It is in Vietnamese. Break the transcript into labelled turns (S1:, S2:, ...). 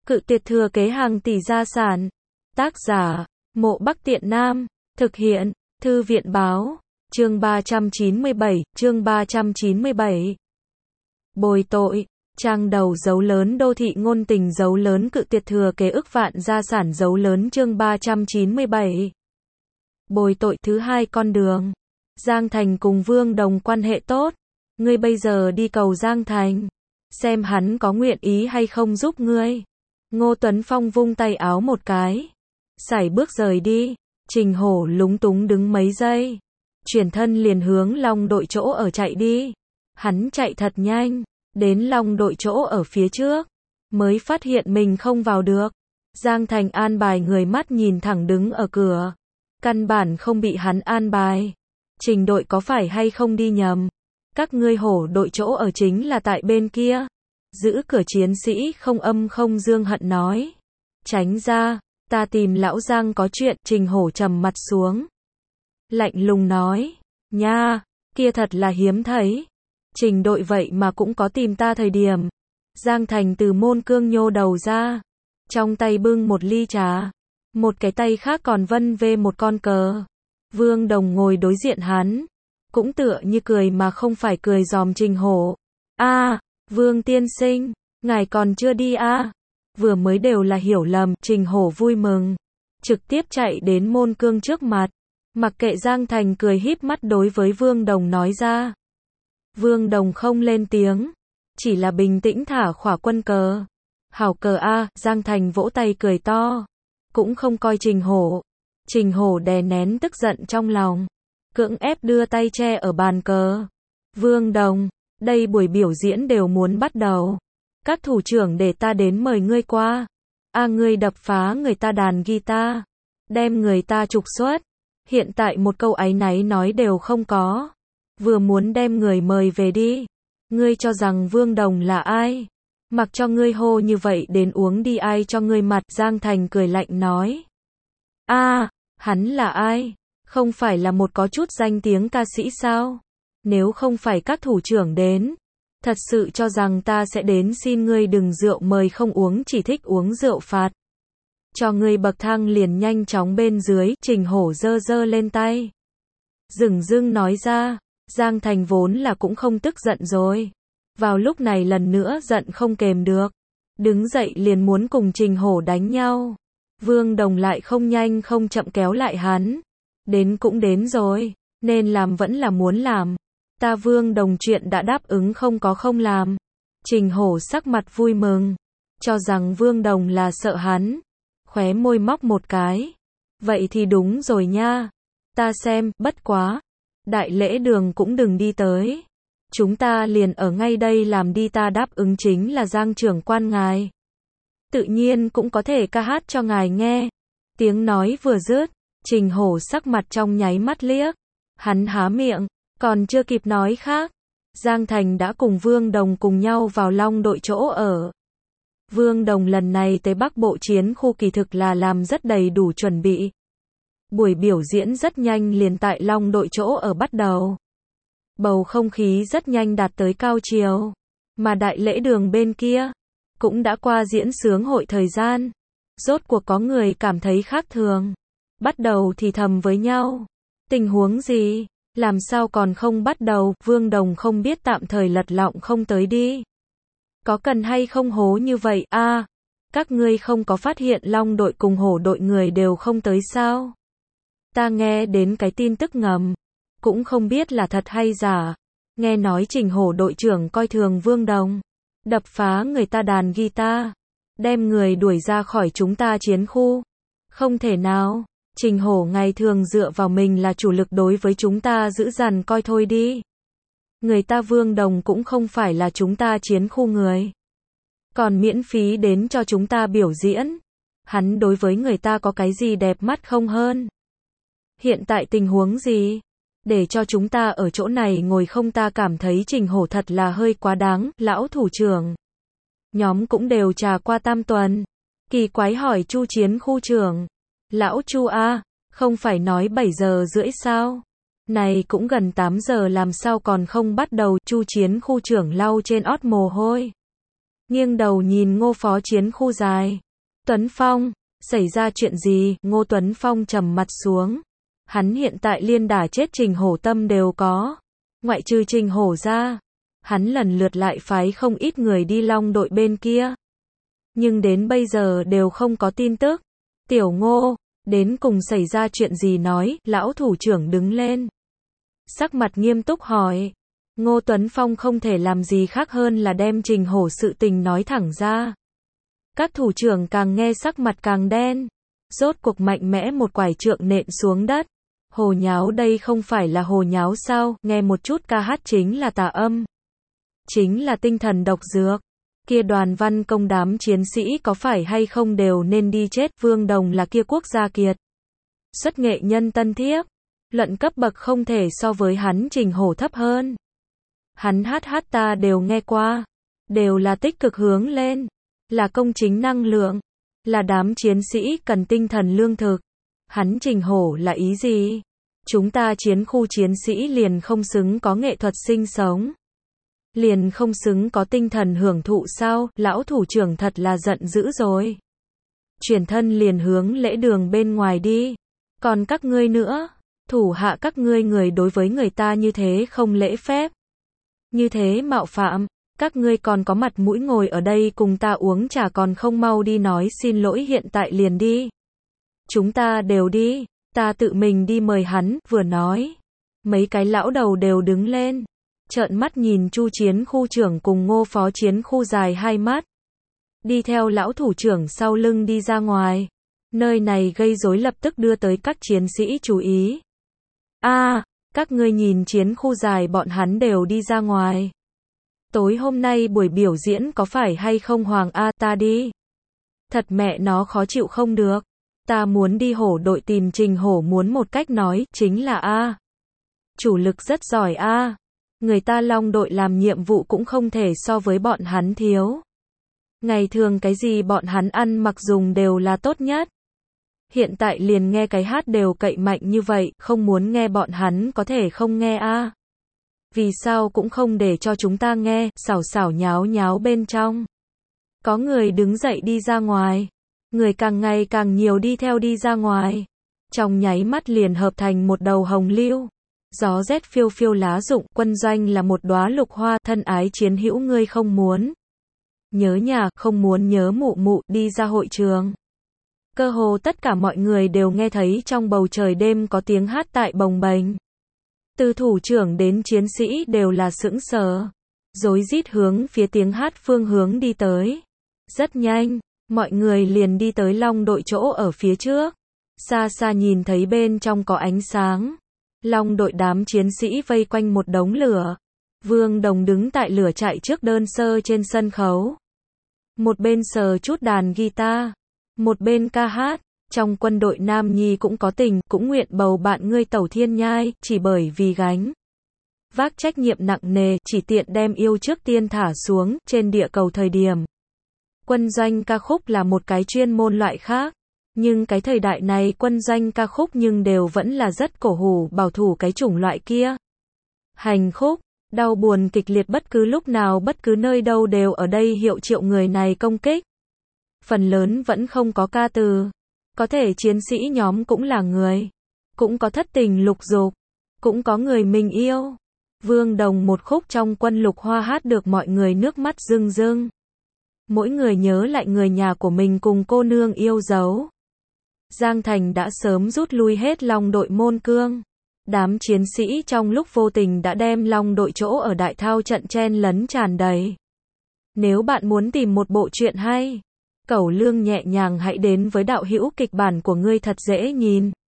S1: Cự tuyệt thừa kế hàng tỷ gia sản. Tác giả, Mộ Bắc Tiện Nam. Thực hiện, Thư viện báo. Chương 397. Bồi tội. Trang đầu dấu lớn đô thị ngôn tình dấu lớn cự tuyệt thừa kế ức vạn gia sản dấu lớn chương 397. Bồi tội thứ hai con đường. Giang Thành cùng Vương Đồng quan hệ tốt. Ngươi bây giờ đi cầu Giang Thành. Xem hắn có nguyện ý hay không giúp ngươi. Ngô Tuấn Phong vung tay áo một cái. Sải bước rời đi. Trình Hổ lúng túng đứng mấy giây. Chuyển thân liền hướng Long đội chỗ ở chạy đi. Hắn chạy thật nhanh. Đến Long đội chỗ ở phía trước. Mới phát hiện mình không vào được. Giang Thành an bài người mắt nhìn thẳng đứng ở cửa. Căn bản không bị hắn an bài. Trình đội có phải hay không đi nhầm? Các ngươi Hổ đội chỗ ở chính là tại bên kia. Giữ cửa chiến sĩ không âm không dương hận nói. Tránh ra, ta tìm lão Giang có chuyện. Trình Hổ trầm mặt xuống. Lạnh lùng nói. Nha, kia thật là hiếm thấy. Trình đội vậy mà cũng có tìm ta thời điểm. Giang Thành từ môn cương nhô đầu ra. Trong tay bưng một ly trà. Một cái tay khác còn vân vê một con cờ. Vương Đồng ngồi đối diện hắn. Cũng tựa như cười mà không phải cười dòm Trình Hổ. Vương tiên sinh, ngài còn chưa đi Vừa mới đều là hiểu lầm. Trình Hổ vui mừng. Trực tiếp chạy đến môn cương trước mặt. Mặc kệ Giang Thành cười híp mắt đối với Vương Đồng nói ra. Vương Đồng không lên tiếng. Chỉ là bình tĩnh thả khỏa quân cờ. Hảo cờ Giang Thành vỗ tay cười to. Cũng không coi Trình Hổ. Trình Hổ đè nén tức giận trong lòng. Cưỡng ép đưa tay che ở bàn cờ. Vương Đồng, đây buổi biểu diễn đều muốn bắt đầu. Các thủ trưởng để ta đến mời ngươi qua. Ngươi đập phá người ta đàn guitar. Đem người ta trục xuất. Hiện tại một câu áy náy nói đều không có. Vừa muốn đem người mời về đi. Ngươi cho rằng Vương Đồng là ai? Mặc cho ngươi hô như vậy đến uống đi ai cho ngươi mặt. Giang Thành cười lạnh nói. Hắn là ai? Không phải là một có chút danh tiếng ca sĩ sao? Nếu không phải các thủ trưởng đến. Thật sự cho rằng ta sẽ đến xin ngươi đừng rượu mời không uống chỉ thích uống rượu phạt. Cho ngươi bậc thang liền nhanh chóng bên dưới. Trình Hổ giơ giơ lên tay. Dửng dưng nói ra. Giang Thành vốn là cũng không tức giận rồi. Vào lúc này lần nữa giận không kềm được. Đứng dậy liền muốn cùng Trình Hổ đánh nhau. Vương Đồng lại không nhanh không chậm kéo lại hắn. Đến cũng đến rồi. Nên làm vẫn là muốn làm. Ta Vương Đồng chuyện đã đáp ứng không có không làm. Trình Hổ sắc mặt vui mừng. Cho rằng Vương Đồng là sợ hắn. Khóe môi móc một cái. Vậy thì đúng rồi nha. Ta xem, bất quá. Đại lễ đường cũng đừng đi tới. Chúng ta liền ở ngay đây làm đi ta đáp ứng chính là Giang trưởng quan ngài. Tự nhiên cũng có thể ca hát cho ngài nghe. Tiếng nói vừa dứt. Trình Hổ sắc mặt trong nháy mắt liếc. Hắn há miệng. Còn chưa kịp nói khác. Giang Thành đã cùng Vương Đồng cùng nhau vào Long đội chỗ ở. Vương Đồng lần này tới Bắc Bộ chiến khu kỳ thực là làm rất đầy đủ chuẩn bị. Buổi biểu diễn rất nhanh liền tại Long đội chỗ ở bắt đầu. Bầu không khí rất nhanh đạt tới cao triều. Mà đại lễ đường bên kia cũng đã qua diễn sướng hội thời gian. Rốt cuộc có người cảm thấy khác thường. Bắt đầu thì thầm với nhau. Tình huống gì? Làm sao còn không bắt đầu? Vương Đồng không biết tạm thời lật lọng không tới đi. Có cần hay không hố như vậy? Các ngươi không có phát hiện Long đội cùng Hổ đội người đều không tới sao? Ta nghe đến cái tin tức ngầm. Cũng không biết là thật hay giả. Nghe nói Trình Hổ đội trưởng coi thường Vương Đồng. Đập phá người ta đàn guitar. Đem người đuổi ra khỏi chúng ta chiến khu. Không thể nào. Trình Hổ ngày thường dựa vào mình là chủ lực đối với chúng ta giữ dằn coi thôi đi. Người ta Vương Đồng cũng không phải là chúng ta chiến khu người. Còn miễn phí đến cho chúng ta biểu diễn. Hắn đối với người ta có cái gì đẹp mắt không hơn. Hiện tại tình huống gì? Để cho chúng ta ở chỗ này ngồi không ta cảm thấy Trình Hổ thật là hơi quá đáng. Lão thủ trưởng. Nhóm cũng đều trà qua tam tuần. Kỳ quái hỏi Chu chiến khu trưởng. Lão Chu không phải nói 7 giờ rưỡi sao? Này cũng gần 8 giờ làm sao còn không bắt đầu? Chu chiến khu trưởng lau trên ót mồ hôi. nghiêng đầu nhìn Ngô Phó Chiến khu dài. Tuấn Phong, xảy ra chuyện gì? Ngô Tuấn Phong trầm mặt xuống. Hắn hiện tại liên đả chết Trình Hổ tâm đều có. Ngoại trừ Trình Hổ ra, hắn lần lượt lại phái không ít người đi Long đội bên kia. Nhưng đến bây giờ đều không có tin tức. Tiểu Ngô, đến cùng xảy ra chuyện gì nói, lão thủ trưởng đứng lên. Sắc mặt nghiêm túc hỏi. Ngô Tuấn Phong không thể làm gì khác hơn là đem Trình Hổ sự tình nói thẳng ra. Các thủ trưởng càng nghe sắc mặt càng đen. Rốt cuộc mạnh mẽ một quải trượng nện xuống đất. Hồ nháo đây không phải là hồ nháo sao, nghe một chút ca hát chính là tà âm. Chính là tinh thần độc dược. Kia Đoàn Văn Công đám chiến sĩ có phải hay không đều nên đi chết. Vương Đồng là kia quốc gia kiệt xuất nghệ nhân tân thiếp. Luận cấp bậc không thể so với hắn Trình Hổ thấp hơn. Hắn hát ta đều nghe qua. Đều là tích cực hướng lên. Là công chính năng lượng. Là đám chiến sĩ cần tinh thần lương thực. Hắn Trình Hổ là ý gì? Chúng ta chiến khu chiến sĩ liền không xứng có nghệ thuật sinh sống. Liền không xứng có tinh thần hưởng thụ sao? Lão thủ trưởng thật là giận dữ rồi. Chuyển thân liền hướng lễ đường bên ngoài đi. Còn các ngươi nữa, thủ hạ các ngươi người đối với người ta như thế không lễ phép. Như thế mạo phạm, các ngươi còn có mặt mũi ngồi ở đây cùng ta uống trà còn không mau đi nói xin lỗi hiện tại liền đi. Chúng ta đều đi, ta tự mình đi mời hắn, vừa nói. Mấy cái lão đầu đều đứng lên. Trợn mắt nhìn Chu Chiến khu trưởng cùng Ngô Phó Chiến khu dài hai mắt. Đi theo lão thủ trưởng sau lưng đi ra ngoài. Nơi này gây rối lập tức đưa tới các chiến sĩ chú ý. Các ngươi nhìn chiến khu dài bọn hắn đều đi ra ngoài. Tối hôm nay buổi biểu diễn có phải hay không Hoàng ta đi. Thật mẹ nó khó chịu không được. Ta muốn đi Hổ đội tìm Trình Hổ muốn một cách nói, chính là chủ lực rất giỏi người ta Long đội làm nhiệm vụ cũng không thể so với bọn hắn thiếu. Ngày thường cái gì bọn hắn ăn mặc dùng đều là tốt nhất. Hiện tại liền nghe cái hát đều cậy mạnh như vậy, không muốn nghe bọn hắn có thể không nghe Vì sao cũng không để cho chúng ta nghe, xảo xảo nháo nháo bên trong. Có người đứng dậy đi ra ngoài. Người càng ngày càng nhiều đi theo đi ra ngoài. Trong nháy mắt liền hợp thành một đầu hồng lưu. Gió rét phiêu phiêu lá rụng, quân doanh là một đóa lục hoa, thân ái chiến hữu ngươi không muốn nhớ nhà, không muốn nhớ mụ mụ, đi ra hội trường. Cơ hồ tất cả mọi người đều nghe thấy trong bầu trời đêm có tiếng hát tại bồng bềnh. Từ thủ trưởng đến chiến sĩ đều là sững sờ, rối rít hướng phía tiếng hát phương hướng đi tới. Rất nhanh, mọi người liền đi tới Long đội chỗ ở phía trước. Xa xa nhìn thấy bên trong có ánh sáng. Long đội đám chiến sĩ vây quanh một đống lửa. Vương Đồng đứng tại lửa trại trước đơn sơ trên sân khấu. Một bên sờ chút đàn guitar, một bên ca hát. Trong quân đội nam nhi cũng có tình, cũng nguyện bầu bạn ngươi tẩu thiên nhai, chỉ bởi vì gánh vác trách nhiệm nặng nề, chỉ tiện đem yêu trước tiên thả xuống, trên địa cầu thời điểm. Quân doanh ca khúc là một cái chuyên môn loại khác. Nhưng cái thời đại này quân doanh ca khúc nhưng đều vẫn là rất cổ hủ bảo thủ cái chủng loại kia. Hành khúc, đau buồn kịch liệt bất cứ lúc nào bất cứ nơi đâu đều ở đây hiệu triệu người này công kích. Phần lớn vẫn không có ca từ. Có thể chiến sĩ nhóm cũng là người. Cũng có thất tình lục dục. Cũng có người mình yêu. Vương Đồng một khúc trong quân lục hoa hát được mọi người nước mắt rưng rưng. Mỗi người nhớ lại người nhà của mình cùng cô nương yêu dấu. Giang Thành đã sớm rút lui hết Long đội Môn Cương. Đám chiến sĩ trong lúc vô tình đã đem Long đội chỗ ở đại thao trận chen lấn tràn đầy. Nếu bạn muốn tìm một bộ truyện hay, Cẩu Lương nhẹ nhàng hãy đến với đạo hữu kịch bản của ngươi thật dễ nhìn.